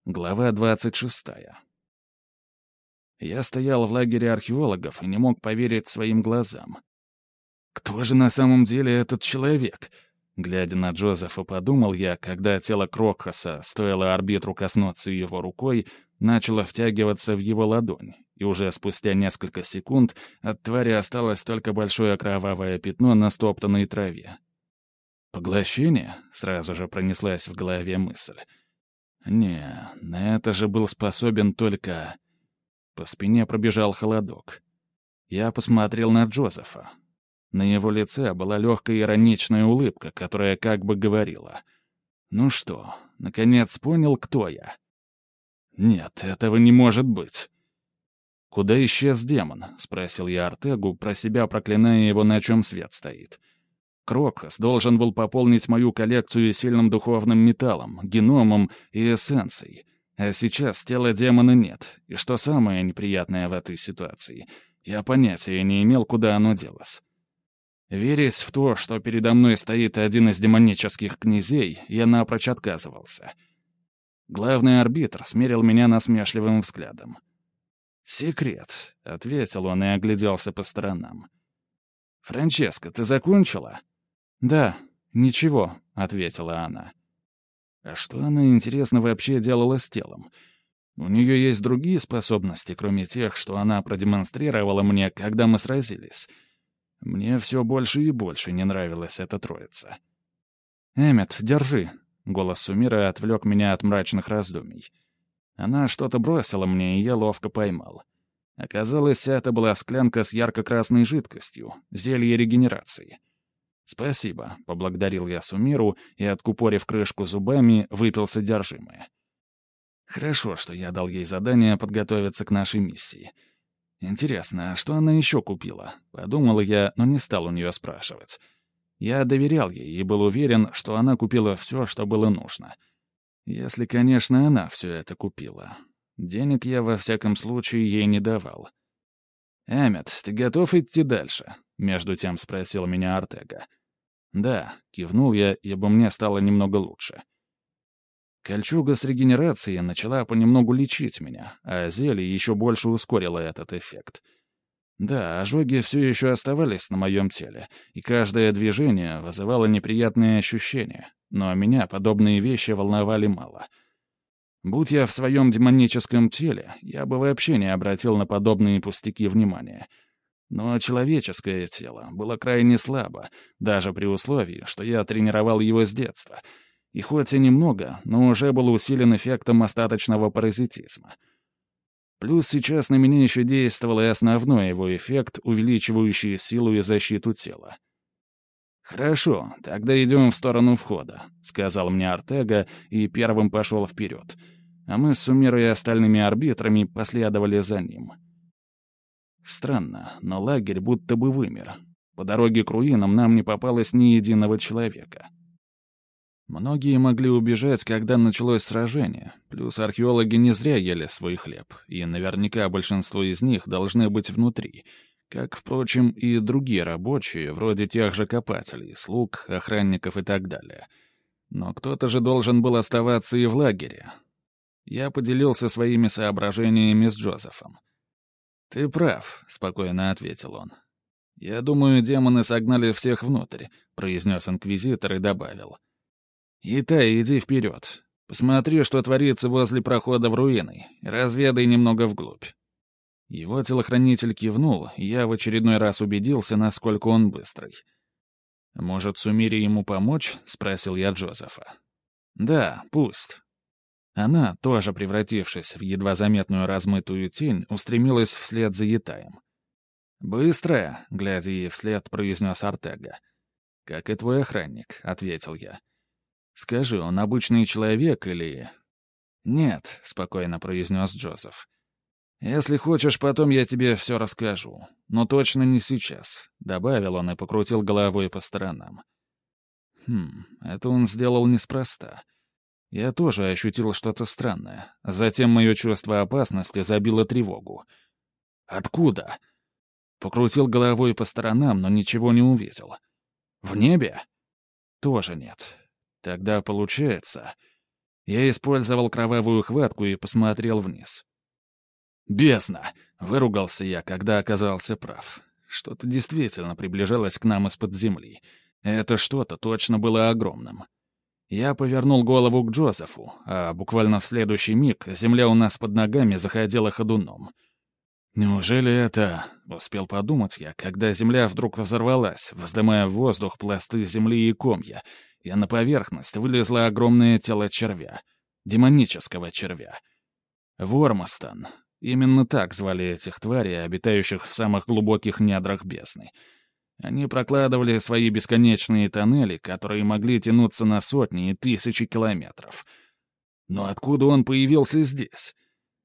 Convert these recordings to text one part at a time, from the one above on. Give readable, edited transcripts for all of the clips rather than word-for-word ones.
Глава 26. Я стоял в лагере археологов и не мог поверить своим глазам. Кто же на самом деле этот человек? Глядя на Джозефа, подумал я, когда тело Крокхаса, стоило арбитру коснуться его рукой, начало втягиваться в его ладонь, и уже спустя несколько секунд от твари осталось только большое кровавое пятно на стоптанной траве. «Поглощение?» — сразу же пронеслась в голове мысль. «Не, на это же был способен только...» По спине пробежал холодок. Я посмотрел на Джозефа. На его лице была легкая ироничная улыбка, которая как бы говорила: «Ну что, наконец понял, кто я?» «Нет, этого не может быть». «Куда исчез демон?» — спросил я Артегу, про себя проклиная его, на чем свет стоит. Крокхас должен был пополнить мою коллекцию сильным духовным металлом, геномом и эссенцией. А сейчас тела демона нет, и что самое неприятное в этой ситуации, я понятия не имел, куда оно делось. Верясь в то, что передо мной стоит один из демонических князей, я напрочь отказывался. Главный арбитр смерил меня насмешливым взглядом. «Секрет», — ответил он и огляделся по сторонам. «Франческа, ты закончила?» «Да, ничего», — ответила она. «А что она, интересно, вообще делала с телом? У нее есть другие способности, кроме тех, что она продемонстрировала мне, когда мы сразились?» Мне все больше и больше не нравилась эта троица. «Эммет, держи», — голос Сумиры отвлек меня от мрачных раздумий. Она что-то бросила мне, и я ловко поймал. Оказалось, это была склянка с ярко-красной жидкостью, зелье регенерации. «Спасибо», — поблагодарил я Сумиру и, откупорив крышку зубами, выпил содержимое. Хорошо, что я дал ей задание подготовиться к нашей миссии. Интересно, а что она еще купила? Подумал я, но не стал у нее спрашивать. Я доверял ей и был уверен, что она купила все, что было нужно. Если, конечно, она все это купила. Денег я, во всяком случае, ей не давал. «Эммет, ты готов идти дальше?» — между тем спросил меня Артега. «Да», — кивнул я, ибо мне стало немного лучше. Кольчуга с регенерацией начала понемногу лечить меня, а зелье еще больше ускорило этот эффект. Да, ожоги все еще оставались на моем теле, и каждое движение вызывало неприятные ощущения, но меня подобные вещи волновали мало. Будь я в своем демоническом теле, я бы вообще не обратил на подобные пустяки внимания. Но человеческое тело было крайне слабо, даже при условии, что я тренировал его с детства. И хоть и немного, но уже был усилен эффектом остаточного паразитизма. Плюс сейчас на меня еще действовал и основной его эффект, увеличивающий силу и защиту тела. «Хорошо, тогда идем в сторону входа», — сказал мне Артега и первым пошел вперед. А мы с Сумирой и остальными арбитрами последовали за ним. Странно, но лагерь будто бы вымер. По дороге к руинам нам не попалось ни единого человека. Многие могли убежать, когда началось сражение, плюс археологи не зря ели свой хлеб, и наверняка большинство из них должны быть внутри, как, впрочем, и другие рабочие, вроде тех же копателей, слуг, охранников и так далее. Но кто-то же должен был оставаться и в лагере. Я поделился своими соображениями с Джозефом. «Ты прав», — спокойно ответил он. «Я думаю, демоны согнали всех внутрь», — произнес инквизитор и добавил. «Итай, иди вперед. Посмотри, что творится возле прохода в руины, и разведай немного вглубь». Его телохранитель кивнул, и я в очередной раз убедился, насколько он быстрый. «Может, Сумире ему помочь?» — спросил я Джозефа. «Да, пусть». Она, тоже превратившись в едва заметную размытую тень, устремилась вслед за Ятаем. «Быстрая», — глядя ей вслед, произнес Артега. «Как и твой охранник», — ответил я. «Скажи, он обычный человек или...» «Нет», — спокойно произнес Джозеф. «Если хочешь, потом я тебе все расскажу. Но точно не сейчас», — добавил он и покрутил головой по сторонам. Это он сделал неспроста. Я тоже ощутил что-то странное. Затем мое чувство опасности забило тревогу. «Откуда?» Покрутил головой по сторонам, но ничего не увидел. «В небе?» «Тоже нет. Тогда получается...» Я использовал кровавую хватку и посмотрел вниз. «Бездна!» — выругался я, когда оказался прав. Что-то действительно приближалось к нам из-под земли. Это что-то точно было огромным. Я повернул голову к Джозефу, а буквально в следующий миг земля у нас под ногами заходила ходуном. «Неужели это...» — успел подумать я, когда земля вдруг взорвалась, вздымая в воздух пласты земли и комья, и на поверхность вылезло огромное тело червя. Демонического червя. Вормостон. Именно так звали этих тварей, обитающих в самых глубоких недрах бездны. Они прокладывали свои бесконечные тоннели, которые могли тянуться на сотни и тысячи километров. Но откуда он появился здесь?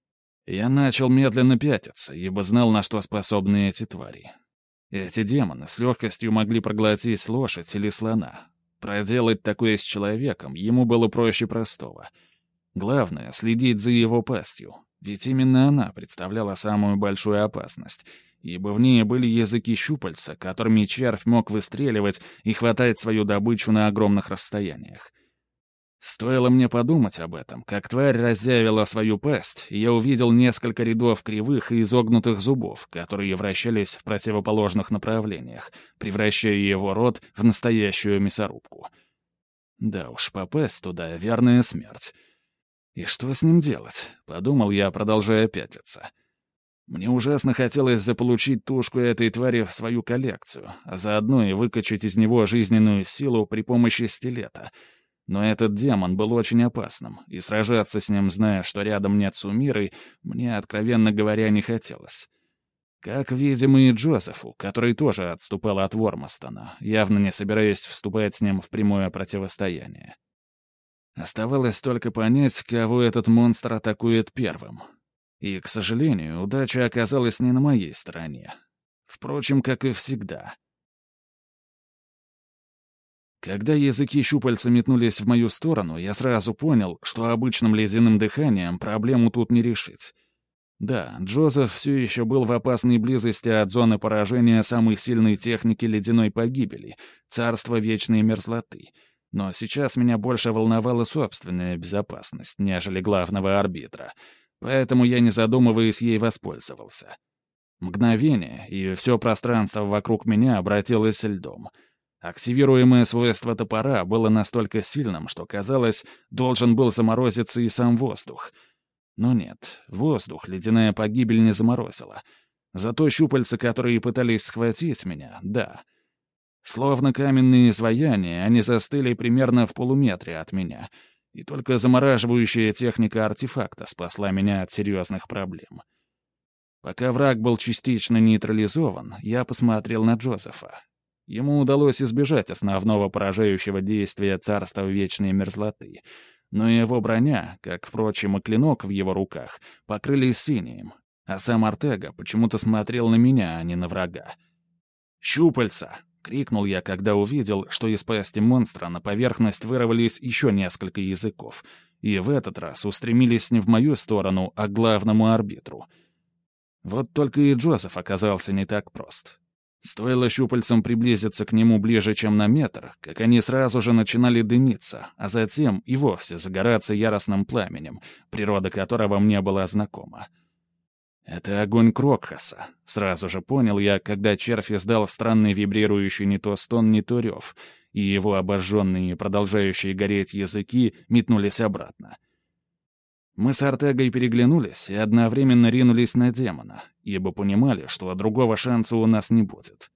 Я начал медленно пятиться, ибо знал, на что способны эти твари. Эти демоны с легкостью могли проглотить лошадь или слона. Проделать такое с человеком ему было проще простого. Главное — следить за его пастью, ведь именно она представляла самую большую опасность, ибо в ней были языки-щупальца, которыми червь мог выстреливать и хватать свою добычу на огромных расстояниях. Стоило мне подумать об этом, как тварь разъявила свою пасть, и я увидел несколько рядов кривых и изогнутых зубов, которые вращались в противоположных направлениях, превращая его рот в настоящую мясорубку. Да уж, попасть туда — верная смерть. «И что с ним делать?» — подумал я, продолжая пятиться. Мне ужасно хотелось заполучить тушку этой твари в свою коллекцию, а заодно и выкачать из него жизненную силу при помощи стилета. Но этот демон был очень опасным, и сражаться с ним, зная, что рядом нет Сумиры, мне, откровенно говоря, не хотелось. Как, видимо, и Джозефу, который тоже отступал от Вормостона, явно не собираясь вступать с ним в прямое противостояние. Оставалось только понять, кого этот монстр атакует первым. И, к сожалению, удача оказалась не на моей стороне. Впрочем, как и всегда. Когда языки щупальца метнулись в мою сторону, я сразу понял, что обычным ледяным дыханием проблему тут не решить. Да, Джозеф все еще был в опасной близости от зоны поражения самой сильной техники ледяной погибели — царства вечной мерзлоты. Но сейчас меня больше волновала собственная безопасность, нежели главного арбитра. Поэтому я, не задумываясь, ей воспользовался. Мгновение, и все пространство вокруг меня обратилось льдом. Активируемое свойство топора было настолько сильным, что, казалось, должен был заморозиться и сам воздух. Но нет, воздух ледяная погибель не заморозила. Зато щупальца, которые пытались схватить меня, да. Словно каменные изваяния, они застыли примерно в полуметре от меня, и только замораживающая техника артефакта спасла меня от серьезных проблем. Пока враг был частично нейтрализован, я посмотрел на Джозефа. Ему удалось избежать основного поражающего действия царства вечной мерзлоты, но его броня, как, впрочем, и клинок в его руках, покрылись синим, а сам Артега почему-то смотрел на меня, а не на врага. «Щупальца!» — крикнул я, когда увидел, что из пасти монстра на поверхность вырвались еще несколько языков, и в этот раз устремились не в мою сторону, а к главному арбитру. Вот только и Джозеф оказался не так прост. Стоило щупальцам приблизиться к нему ближе, чем на метр, как они сразу же начинали дымиться, а затем и вовсе загораться яростным пламенем, природа которого мне была знакома. Это огонь Крокхаса, сразу же понял я, когда червь издал странный вибрирующий не то стон, не то рев, и его обожженные и продолжающие гореть языки метнулись обратно. Мы с Артегой переглянулись и одновременно ринулись на демона, ибо понимали, что другого шанса у нас не будет.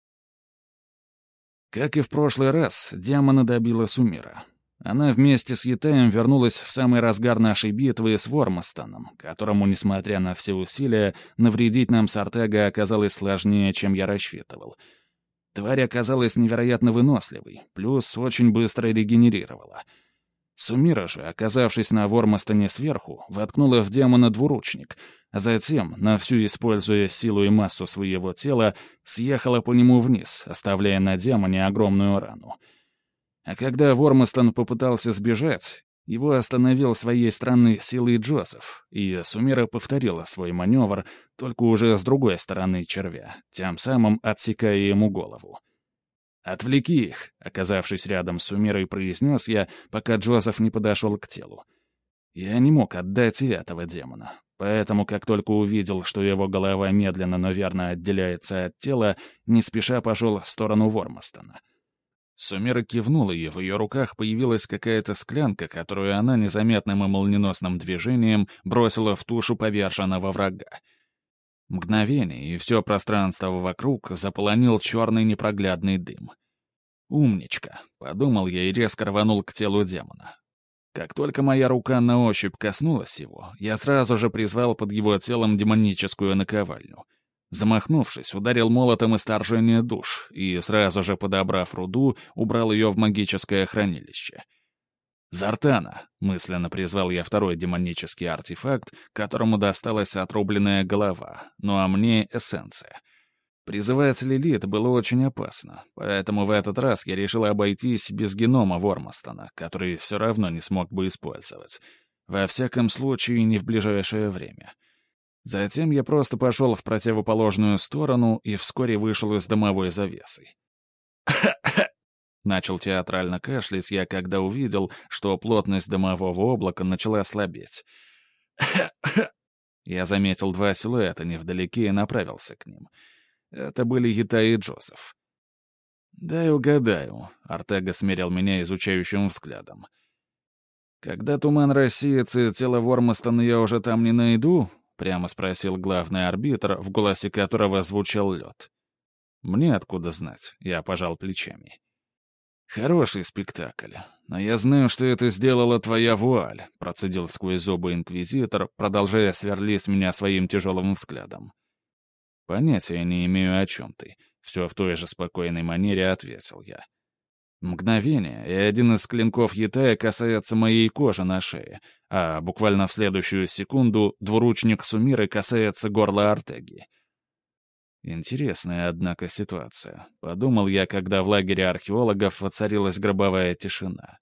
Как и в прошлый раз, демона добила Сумира. Она вместе с Ятаем вернулась в самый разгар нашей битвы с Вормостоном, которому, несмотря на все усилия, навредить нам с Артегой оказалось сложнее, чем я рассчитывал. Тварь оказалась невероятно выносливой, плюс очень быстро регенерировала. Сумира же, оказавшись на Вормостоне сверху, воткнула в демона двуручник, а затем, на всю используя силу и массу своего тела, съехала по нему вниз, оставляя на демоне огромную рану. А когда Вормостон попытался сбежать, его остановил своей странной силой Джозеф, и Сумира повторила свой маневр, только уже с другой стороны червя, тем самым отсекая ему голову. «Отвлеки их», — оказавшись рядом с Сумирой, произнес я, пока Джозеф не подошел к телу. Я не мог отдать и этого демона, поэтому, как только увидел, что его голова медленно, но верно отделяется от тела, не спеша пошел в сторону Вормостона. Сумира кивнула, и в ее руках появилась какая-то склянка, которую она незаметным и молниеносным движением бросила в тушу поверженного врага. Мгновение, и все пространство вокруг заполонил черный непроглядный дым. «Умничка», — подумал я и резко рванул к телу демона. Как только моя рука на ощупь коснулась его, я сразу же призвал под его телом демоническую наковальню. Замахнувшись, ударил молотом из торжения душ и, сразу же подобрав руду, убрал ее в магическое хранилище. «Зартана!» — мысленно призвал я второй демонический артефакт, которому досталась отрубленная голова, ну а мне — эссенция. Призывать Лилит было очень опасно, поэтому в этот раз я решил обойтись без генома Вормостона, который все равно не смог бы использовать. Во всяком случае, не в ближайшее время. Затем я просто пошел в противоположную сторону и вскоре вышел из дымовой завесы. Начал театрально кашлять я, когда увидел, что плотность дымового облака начала слабеть. Я заметил два силуэта невдалеке и направился к ним. Это были Юта и Джозеф. «Дай угадаю», — Артега смерил меня изучающим взглядом. «Когда туман рассеется и тело Вормостона я уже там не найду?» — прямо спросил главный арбитр, в голосе которого звучал лед. «Мне откуда знать?» — я пожал плечами. «Хороший спектакль, но я знаю, что это сделала твоя вуаль», — процедил сквозь зубы инквизитор, продолжая сверлить меня своим тяжелым взглядом. «Понятия не имею, о чем ты», — все в той же спокойной манере ответил я. Мгновение, и один из клинков Ятая касается моей кожи на шее, а буквально в следующую секунду двуручник Сумиры касается горла Артеги. Интересная, однако, ситуация. Подумал я, когда в лагере археологов воцарилась гробовая тишина.